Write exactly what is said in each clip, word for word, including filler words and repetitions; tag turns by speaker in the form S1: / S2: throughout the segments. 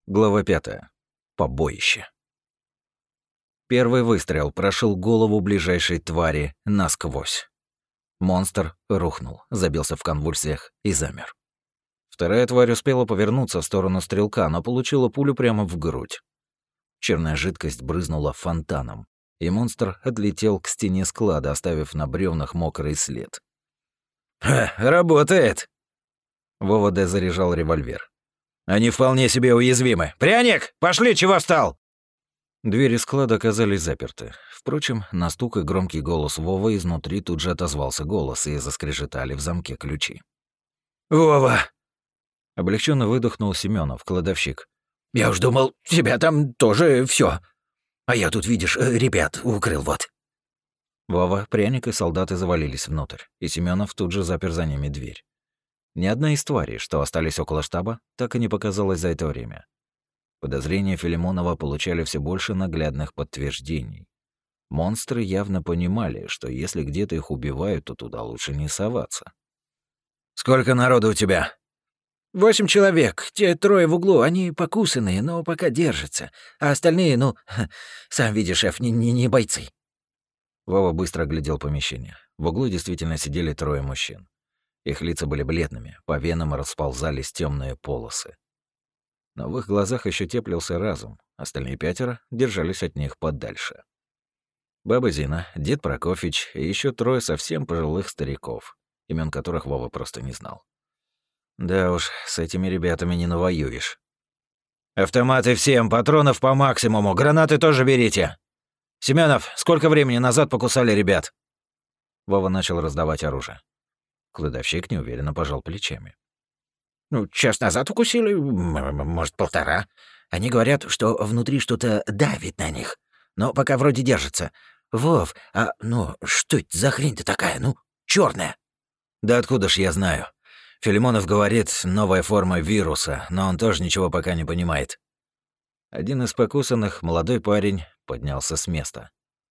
S1: Глава пятая. Побоище. Первый выстрел прошил голову ближайшей твари насквозь. Монстр рухнул, забился в конвульсиях и замер. Вторая тварь успела повернуться в сторону стрелка, но получила пулю прямо в грудь. Черная жидкость брызнула фонтаном, и монстр отлетел к стене склада, оставив на бревнах мокрый след.
S2: «Ха, работает!»
S1: Вова Д. заряжал револьвер.
S2: «Они вполне себе уязвимы. Пряник, пошли, чего встал?»
S1: Двери склада оказались заперты. Впрочем, на стук и громкий голос Вовы изнутри тут же отозвался голос, и заскрежетали в замке ключи.
S2: «Вова!»
S1: Облегченно выдохнул Семенов, кладовщик.
S2: «Я уж думал, тебя там тоже все. А я тут, видишь, ребят укрыл вот».
S1: Вова, пряник и солдаты завалились внутрь, и Семенов тут же запер за ними дверь. Ни одна из тварей, что остались около штаба, так и не показалась за это время. Подозрения Филимонова получали все больше наглядных подтверждений. Монстры явно понимали, что если где-то их убивают, то туда лучше не соваться.
S2: «Сколько народу у тебя?»
S3: «Восемь человек. Те трое в углу, они покусанные, но пока держатся. А остальные, ну, сам видишь, шеф, не, не, не бойцы».
S1: Вова быстро оглядел помещение. В углу действительно сидели трое мужчин. Их лица были бледными, по венам расползались темные полосы. Но в их глазах еще теплился разум, остальные пятеро держались от них подальше. Баба Зина, дед Прокофьич и еще трое совсем пожилых стариков, имен которых Вова просто не знал. Да уж, с этими ребятами не навоюешь.
S2: «Автоматы всем, патронов по максимуму, гранаты тоже берите. Семенов, сколько времени назад покусали ребят?»
S1: Вова начал раздавать оружие. Кладовщик неуверенно пожал плечами.
S3: «Ну, час назад укусили, может, полтора. Они говорят, что внутри что-то давит на них, но пока вроде держится. Вов, а ну что это за хрень-то такая, ну, черная?
S2: «Да откуда ж я знаю? Филимонов говорит, новая форма вируса, но он тоже ничего пока не понимает».
S1: Один из покусанных, молодой парень, поднялся с места.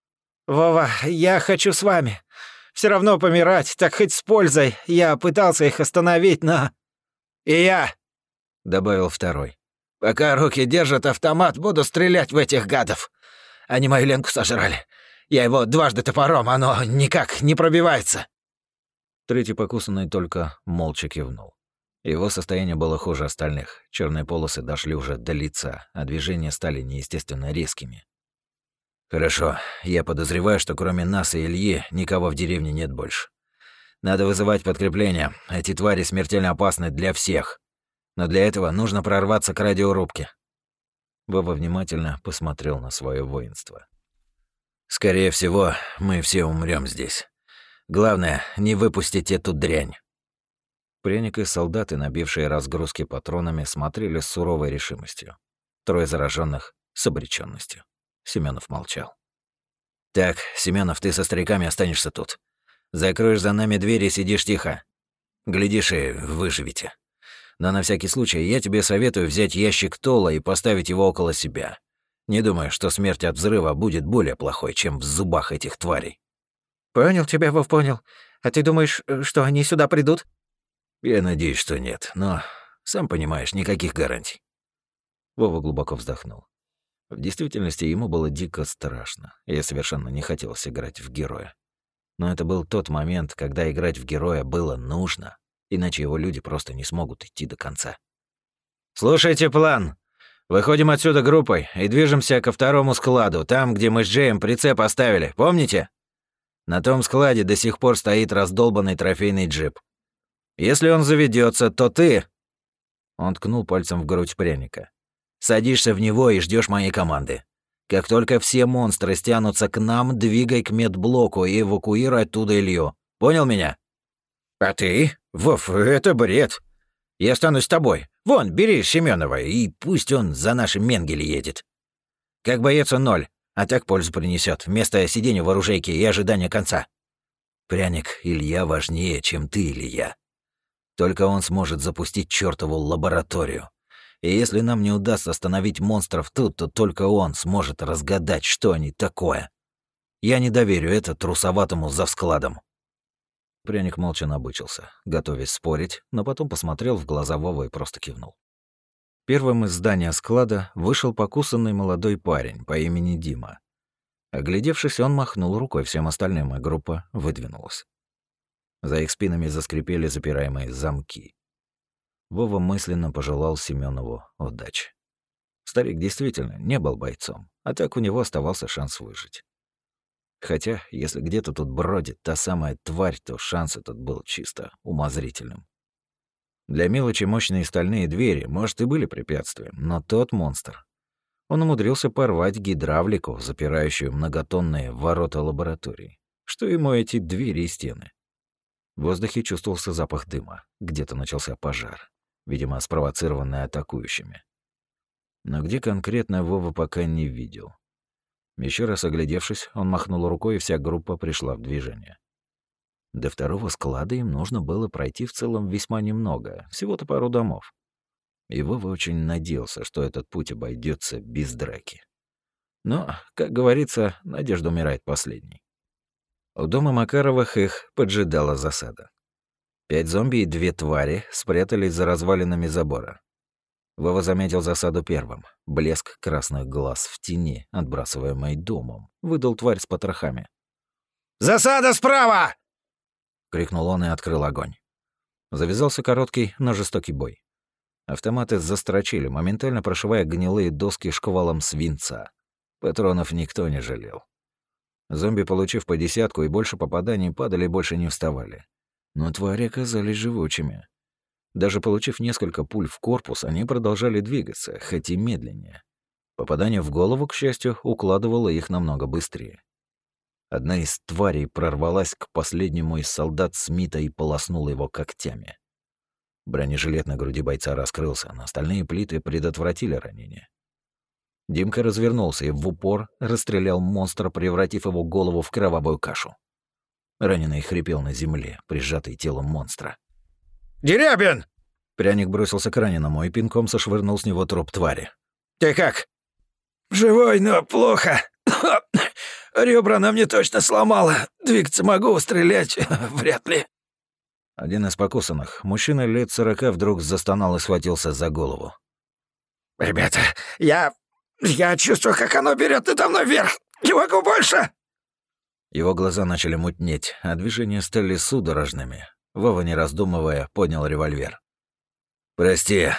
S3: «Вова, я хочу с вами. Все равно помирать, так хоть с пользой. Я пытался их остановить, но...»
S2: «И я»,
S1: — добавил второй.
S2: «Пока руки держат автомат, буду стрелять в этих гадов. Они мою Ленку сожрали. Я его дважды топором, оно никак не пробивается».
S1: Третий покусанный только молча кивнул. Его состояние было хуже остальных. Черные полосы дошли уже до лица, а движения стали неестественно резкими.
S2: «Хорошо. Я подозреваю, что кроме нас и Ильи никого в деревне нет больше. Надо вызывать подкрепление. Эти твари смертельно опасны для всех. Но для этого нужно прорваться к радиорубке».
S1: Вова внимательно посмотрел на свое воинство.
S2: «Скорее всего, мы все умрем здесь. Главное, не выпустить эту дрянь».
S1: Пряник и солдаты, набившие разгрузки патронами, смотрели с суровой решимостью. Трое зараженных с обреченностью. Семенов молчал.
S2: «Так, Семенов, ты со стариками останешься тут. Закроешь за нами дверь и сидишь тихо. Глядишь и выживете. Но на всякий случай я тебе советую взять ящик Тола и поставить его около себя. Не думаю, что смерть от взрыва будет более плохой, чем в зубах этих тварей».
S3: «Понял тебя, Вов, понял. А ты думаешь, что они сюда придут?»
S2: «Я надеюсь, что нет, но, сам понимаешь, никаких гарантий».
S1: Вова глубоко вздохнул. В действительности ему было дико страшно, и я совершенно не хотелось играть в героя. Но это был тот момент, когда играть в героя было нужно, иначе его люди просто не смогут идти до конца.
S2: «Слушайте план. Выходим отсюда группой и движемся ко второму складу, там, где мы с Джеем прицеп оставили, помните? На том складе до сих пор стоит раздолбанный трофейный джип. Если он заведется, то ты...»
S1: Он ткнул пальцем в грудь пряника.
S2: «Садишься в него и ждешь моей команды. Как только все монстры стянутся к нам, двигай к медблоку и эвакуируй оттуда Илью. Понял меня?»
S3: «А ты? Вов, это бред. Я останусь с тобой. Вон, бери Семенова, и пусть он за нашим Менгеле едет. Как боец он ноль, а так пользу принесет вместо сидения в оружейке и ожидания конца».
S2: «Пряник, Илья важнее, чем ты или я. Только он сможет запустить чёртову лабораторию. И если нам не удастся остановить монстров тут, то только он сможет разгадать, что они такое. Я не доверю это трусоватому завскладам».
S1: Пряник молча набычился, готовясь спорить, но потом посмотрел в глаза Вовы и просто кивнул. Первым из здания склада вышел покусанный молодой парень по имени Дима. Оглядевшись, он махнул рукой всем остальным, и группа выдвинулась. За их спинами заскрипели запираемые замки. Вова мысленно пожелал Семенову удачи. Старик действительно не был бойцом, а так у него оставался шанс выжить. Хотя, если где-то тут бродит та самая тварь, то шанс этот был чисто умозрительным. Для мелочи мощные стальные двери, может, и были препятствием, но тот монстр. Он умудрился порвать гидравлику, запирающую многотонные ворота лаборатории. Что ему эти двери и стены? В воздухе чувствовался запах дыма. Где-то начался пожар, видимо, спровоцированный атакующими. Но где конкретно, Вова пока не видел. Еще раз оглядевшись, он махнул рукой, и вся группа пришла в движение. До второго склада им нужно было пройти в целом весьма немного, всего-то пару домов. И Вова очень надеялся, что этот путь обойдется без драки. Но, как говорится, надежда умирает последней. У дома Макаровых их поджидала засада. Пять зомби и две твари спрятались за развалинами забора. Вова заметил засаду первым. Блеск красных глаз в тени, отбрасываемой домом, выдал тварь с потрохами.
S3: «Засада справа!»
S1: — крикнул он и открыл огонь. Завязался короткий, но жестокий бой. Автоматы застрочили, моментально прошивая гнилые доски шквалом свинца. Патронов никто не жалел. Зомби, получив по десятку и больше попаданий, падали и больше не вставали. Но твари оказались живучими. Даже получив несколько пуль в корпус, они продолжали двигаться, хоть и медленнее. Попадание в голову, к счастью, укладывало их намного быстрее. Одна из тварей прорвалась к последнему из солдат Смита и полоснула его когтями. Бронежилет на груди бойца раскрылся, но остальные плиты предотвратили ранение. Димка развернулся и в упор расстрелял монстра, превратив его голову в кровавую кашу. Раненый хрипел на земле, прижатый телом монстра.
S3: «Дерябин!»
S1: Пряник бросился к раненому и пинком сошвырнул с него труп твари.
S3: «Ты как?»
S4: «Живой, но плохо. Ребра она мне точно сломала. Двигаться могу, стрелять вряд ли».
S1: Один из покусанных, мужчина лет сорока, вдруг застонал и схватился за голову.
S4: «Ребята, я... я чувствую, как оно берет надо мной вверх. Не могу больше!»
S1: Его глаза начали мутнеть, а движения стали судорожными. Вова, не раздумывая, поднял револьвер.
S3: «Прости».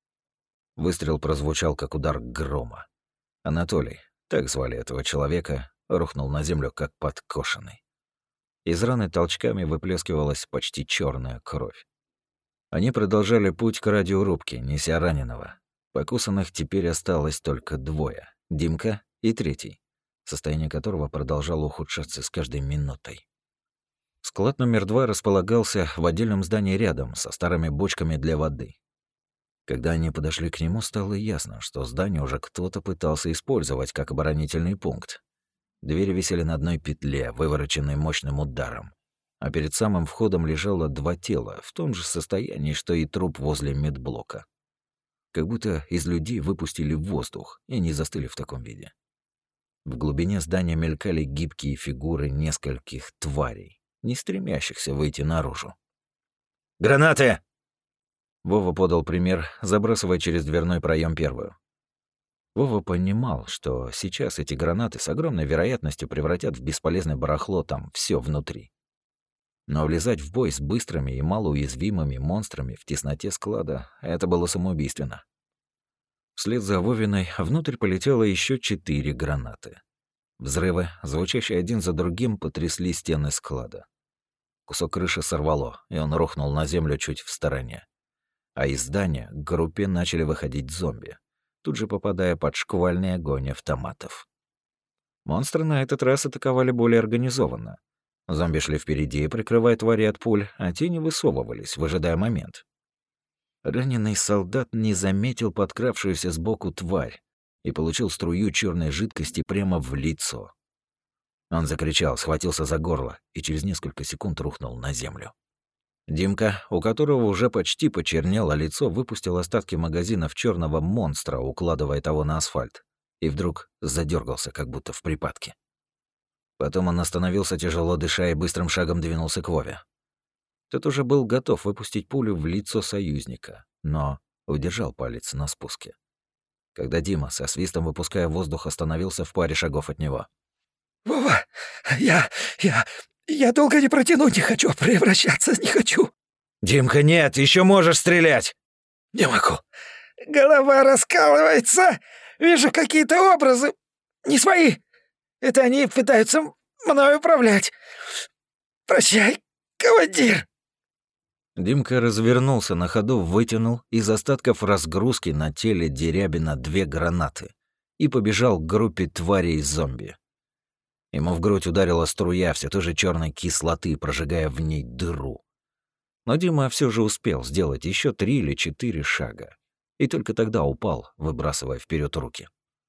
S1: Выстрел прозвучал, как удар грома. Анатолий, так звали этого человека, рухнул на землю, как подкошенный. Из раны толчками выплескивалась почти черная кровь. Они продолжали путь к радиорубке, неся раненого. Покусанных теперь осталось только двое — Димка и третий, состояние которого продолжало ухудшаться с каждой минутой. Склад номер два располагался в отдельном здании рядом, со старыми бочками для воды. Когда они подошли к нему, стало ясно, что здание уже кто-то пытался использовать как оборонительный пункт. Двери висели на одной петле, вывороченной мощным ударом. А перед самым входом лежало два тела, в том же состоянии, что и труп возле медблока. Как будто из людей выпустили воздух, и они застыли в таком виде. В глубине здания мелькали гибкие фигуры нескольких тварей, не стремящихся выйти наружу.
S3: «Гранаты!»
S1: Вова подал пример, забрасывая через дверной проем первую. Вова понимал, что сейчас эти гранаты с огромной вероятностью превратят в бесполезное барахло там все внутри. Но влезать в бой с быстрыми и малоуязвимыми монстрами в тесноте склада — это было самоубийственно. Вслед за Вовиной внутрь полетело еще четыре гранаты. Взрывы, звучащие один за другим, потрясли стены склада. Кусок крыши сорвало, и он рухнул на землю чуть в стороне. А из здания к группе начали выходить зомби, тут же попадая под шквальный огонь автоматов. Монстры на этот раз атаковали более организованно. Зомби шли впереди, прикрывая твари от пуль, а те не высовывались, выжидая момент. Раненый солдат не заметил подкравшуюся сбоку тварь и получил струю черной жидкости прямо в лицо. Он закричал, схватился за горло и через несколько секунд рухнул на землю. Димка, у которого уже почти почернело лицо, выпустил остатки магазинов черного монстра, укладывая того на асфальт, и вдруг задергался, как будто в припадке. Потом он остановился, тяжело дыша, и быстрым шагом двинулся к Вове. Тот уже был готов выпустить пулю в лицо союзника, но удержал палец на спуске. Когда Дима, со свистом выпуская воздух, остановился в паре шагов от него.
S4: «Вова, я... я... я долго не протяну, не хочу превращаться, не хочу».
S3: «Димка, нет, еще можешь стрелять!»
S4: «Не могу. Голова раскалывается. Вижу какие-то образы. Не свои. Это они пытаются мной управлять. Прощай, командир».
S1: Димка развернулся на ходу, вытянул из остатков разгрузки на теле Дерябина две гранаты и побежал к группе тварей зомби. Ему в грудь ударила струя все той же черной кислоты, прожигая в ней дыру. Но Дима все же успел сделать еще три или четыре шага, и только тогда упал, выбрасывая вперед руки.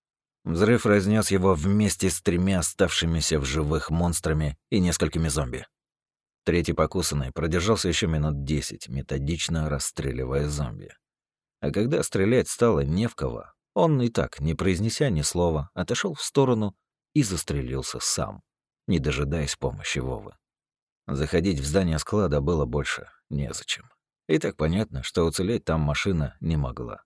S1: Взрыв разнес его вместе с тремя оставшимися в живых монстрами и несколькими зомби. Третий покусанный продержался еще минут десять, методично расстреливая зомби. А когда стрелять стало не в кого, он и так, не произнеся ни слова, отошел в сторону и застрелился сам, не дожидаясь помощи Вовы. Заходить в здание склада было больше незачем. И так понятно, что уцелеть там машина не могла.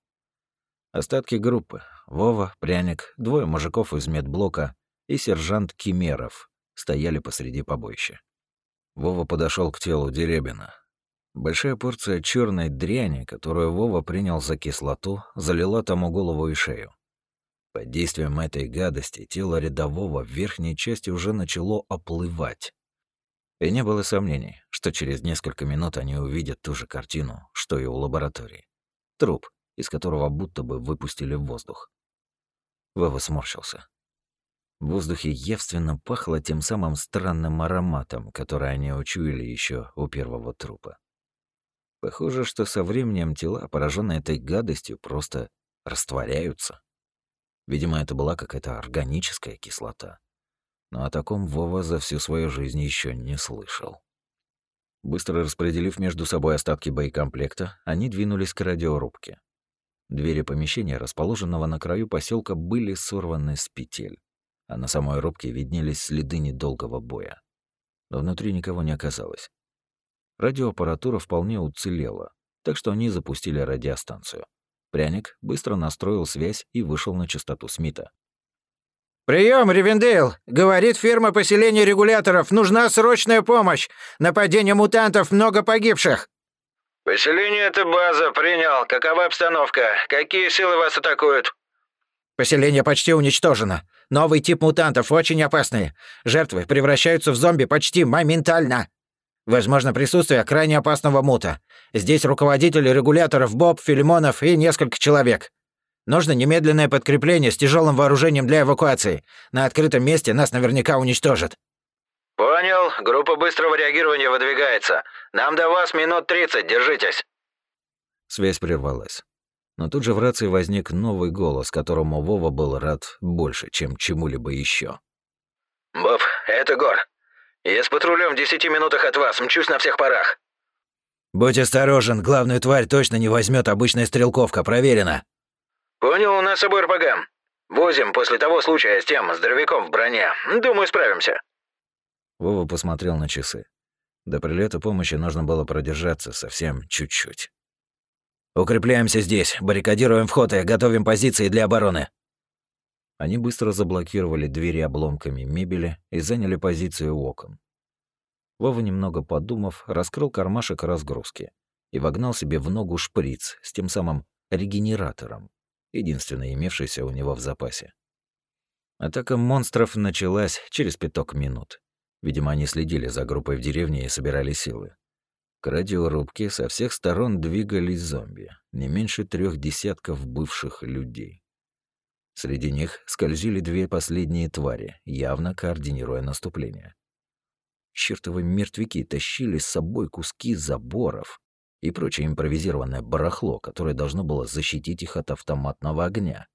S1: Остатки группы — Вова, Пряник, двое мужиков из медблока и сержант Кимеров — стояли посреди побоища. Вова подошел к телу Дерябина. Большая порция черной дряни, которую Вова принял за кислоту, залила тому голову и шею. Под действием этой гадости тело рядового в верхней части уже начало оплывать. И не было сомнений, что через несколько минут они увидят ту же картину, что и у лаборатории. Труп, из которого будто бы выпустили воздух. Вова сморщился. В воздухе явственно пахло тем самым странным ароматом, который они учуяли еще у первого трупа. Похоже, что со временем тела, пораженные этой гадостью, просто растворяются. Видимо, это была какая-то органическая кислота. Но о таком Вова за всю свою жизнь еще не слышал. Быстро распределив между собой остатки боекомплекта, они двинулись к радиорубке. Двери помещения, расположенного на краю поселка, были сорваны с петель, а на самой рубке виднелись следы недолгого боя. Но внутри никого не оказалось. Радиоаппаратура вполне уцелела, так что они запустили радиостанцию. Пряник быстро настроил связь и вышел на частоту Смита.
S3: «Прием, Ривендейл! Говорит фирма поселения регуляторов. Нужна срочная помощь. Нападение мутантов, много погибших».
S2: «Поселение — это база. Принял. Какова обстановка? Какие силы вас атакуют?»
S3: «Поселение почти уничтожено. Новый тип мутантов, очень опасные. Жертвы превращаются в зомби почти моментально. Возможно присутствие крайне опасного мута. Здесь руководители регуляторов Боб, Филимонов и несколько человек. Нужно немедленное подкрепление с тяжелым вооружением для эвакуации. На открытом месте нас наверняка уничтожат».
S2: «Понял. Группа быстрого реагирования выдвигается. Нам до вас минут тридцать. Держитесь».
S1: Связь прервалась. Но тут же в рации возник новый голос, которому Вова был рад больше, чем чему-либо еще.
S2: «Боб, это Гор. Я с патрулем в десяти минутах от вас. Мчусь на всех парах».
S3: «Будь осторожен, главную тварь точно не возьмет обычная стрелковка, проверено».
S2: «Понял, у нас с собой эр пэ гэ. Возим после того случая с тем здоровяком в броне. Думаю, справимся».
S1: Вова посмотрел на часы. До прилета помощи нужно было продержаться совсем чуть-чуть.
S3: «Укрепляемся здесь, баррикадируем вход и готовим позиции для обороны».
S1: Они быстро заблокировали двери обломками мебели и заняли позицию у окон. Вова, немного подумав, раскрыл кармашек разгрузки и вогнал себе в ногу шприц с тем самым регенератором, единственный имевшийся у него в запасе. Атака монстров началась через пяток минут. Видимо, они следили за группой в деревне и собирали силы. К радиорубке со всех сторон двигались зомби, не меньше трех десятков бывших людей. Среди них скользили две последние твари, явно координируя наступление. Чёртовы мертвяки тащили с собой куски заборов и прочее импровизированное барахло, которое должно было защитить их от автоматного огня.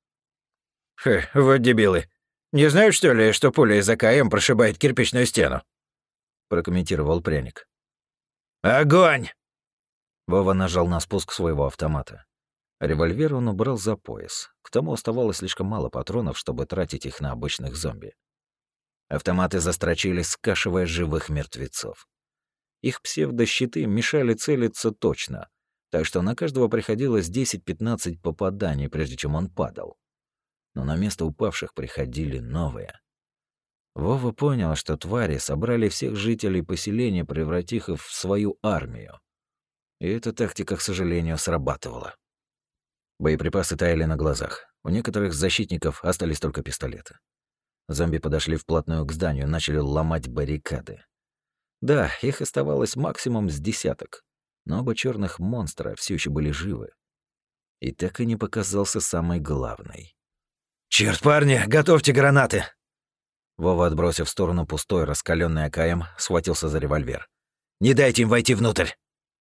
S3: «Хе, вот дебилы. Не знают, что ли, что пуля из а ка эм прошибает кирпичную стену?»
S1: Прокомментировал Пряник.
S3: «Огонь!»
S1: Вова нажал на спуск своего автомата. Револьвер он убрал за пояс. К тому оставалось слишком мало патронов, чтобы тратить их на обычных зомби. Автоматы застрочили, скашивая живых мертвецов. Их псевдощиты мешали целиться точно, Так что на каждого приходилось десять-пятнадцать попаданий, прежде чем он падал. Но на место упавших приходили новые. Вова понял, что твари собрали всех жителей поселения, превратив их в свою армию. И эта тактика, к сожалению, срабатывала. Боеприпасы таяли на глазах. У некоторых защитников остались только пистолеты. Зомби подошли вплотную к зданию, начали ломать баррикады. Да, их оставалось максимум с десяток, но оба черных монстра все еще были живы. И так и не показался самый главный.
S4: «Черт, парни, готовьте гранаты!»
S1: Вова, отбросив в сторону пустой раскаленный А К М, схватился за револьвер.
S4: «Не дайте им войти внутрь!»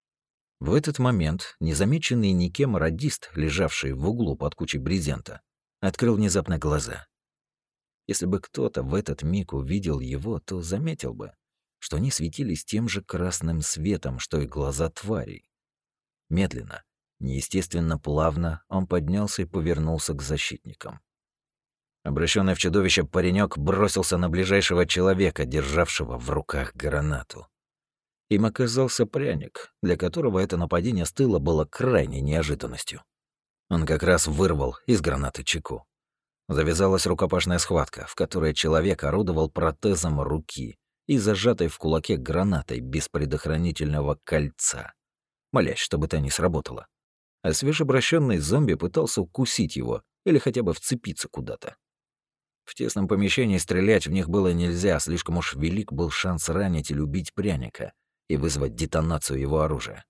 S1: В этот момент незамеченный никем радист, лежавший в углу под кучей брезента, открыл внезапно глаза. Если бы кто-то в этот миг увидел его, то заметил бы, что они светились тем же красным светом, что и глаза тварей. Медленно, неестественно плавно он поднялся и повернулся к защитникам. Обращенный в чудовище паренек бросился на ближайшего человека, державшего в руках гранату. Им оказался пряник, для которого это нападение с тыла было крайней неожиданностью. Он как раз вырвал из гранаты чеку. Завязалась рукопашная схватка, в которой человек орудовал протезом руки и зажатой в кулаке гранатой без предохранительного кольца, молясь, чтобы та не сработала. А свежеобращенный зомби пытался укусить его или хотя бы вцепиться куда-то. В тесном помещении стрелять в них было нельзя, слишком уж велик был шанс ранить или убить пряника и вызвать детонацию его оружия.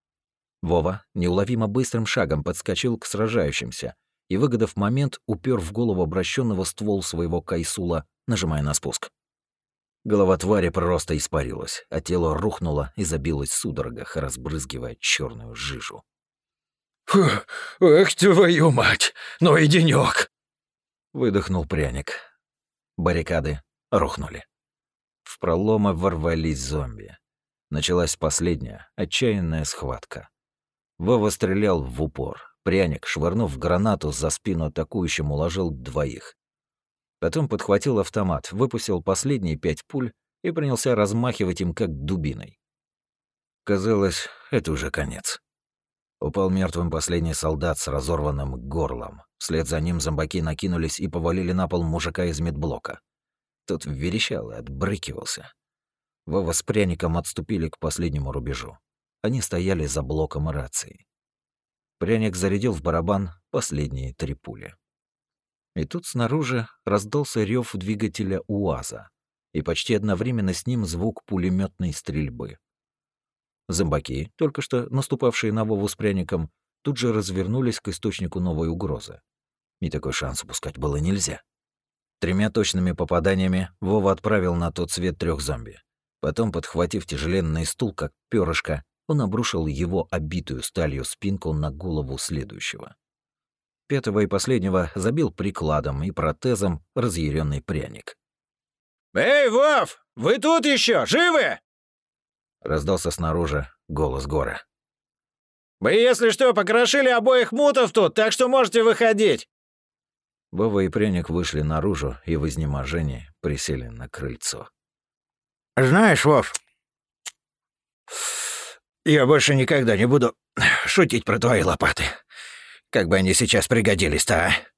S1: Вова неуловимо быстрым шагом подскочил к сражающимся и, выгодав момент, упер в голову обращенного ствол своего кайсула, нажимая на спуск. Голова твари просто испарилась, а тело рухнуло и забилось в судорогах, разбрызгивая черную жижу.
S4: «Фу, эх, твою мать! Ну и денёк!»
S1: Выдохнул пряник. Баррикады рухнули. В проломы ворвались зомби. Началась последняя, отчаянная схватка. Вова стрелял в упор. Пряник, швырнув гранату за спину атакующим, уложил двоих. Потом подхватил автомат, выпустил последние пять пуль и принялся размахивать им как дубиной. Казалось, это уже конец. Упал мертвым последний солдат с разорванным горлом. Вслед за ним зомбаки накинулись и повалили на пол мужика из медблока. Тот верещал и отбрыкивался. Вова с пряником отступили к последнему рубежу. Они стояли за блоком рации. Пряник зарядил в барабан последние три пули. И тут снаружи раздался рев двигателя УАЗа, и почти одновременно с ним звук пулеметной стрельбы. Зомбаки, только что наступавшие на Вову с пряником, тут же развернулись к источнику новой угрозы. И такой шанс упускать было нельзя. Тремя точными попаданиями Вова отправил на тот свет трех зомби. Потом, подхватив тяжеленный стул, как перышко, он обрушил его обитую сталью спинку на голову следующего. Пятого и последнего забил прикладом и протезом разъяренный пряник.
S4: «Эй, Вов, вы тут еще живы?»
S1: Раздался снаружи голос Гора.
S4: «Мы, если что, покрошили обоих мутов тут, так что можете выходить!»
S1: Вова и пряник вышли наружу и в изнеможении присели на крыльцо.
S3: «Знаешь, Вов, я больше никогда не буду шутить про твои лопаты. Как бы они сейчас пригодились-то, а?»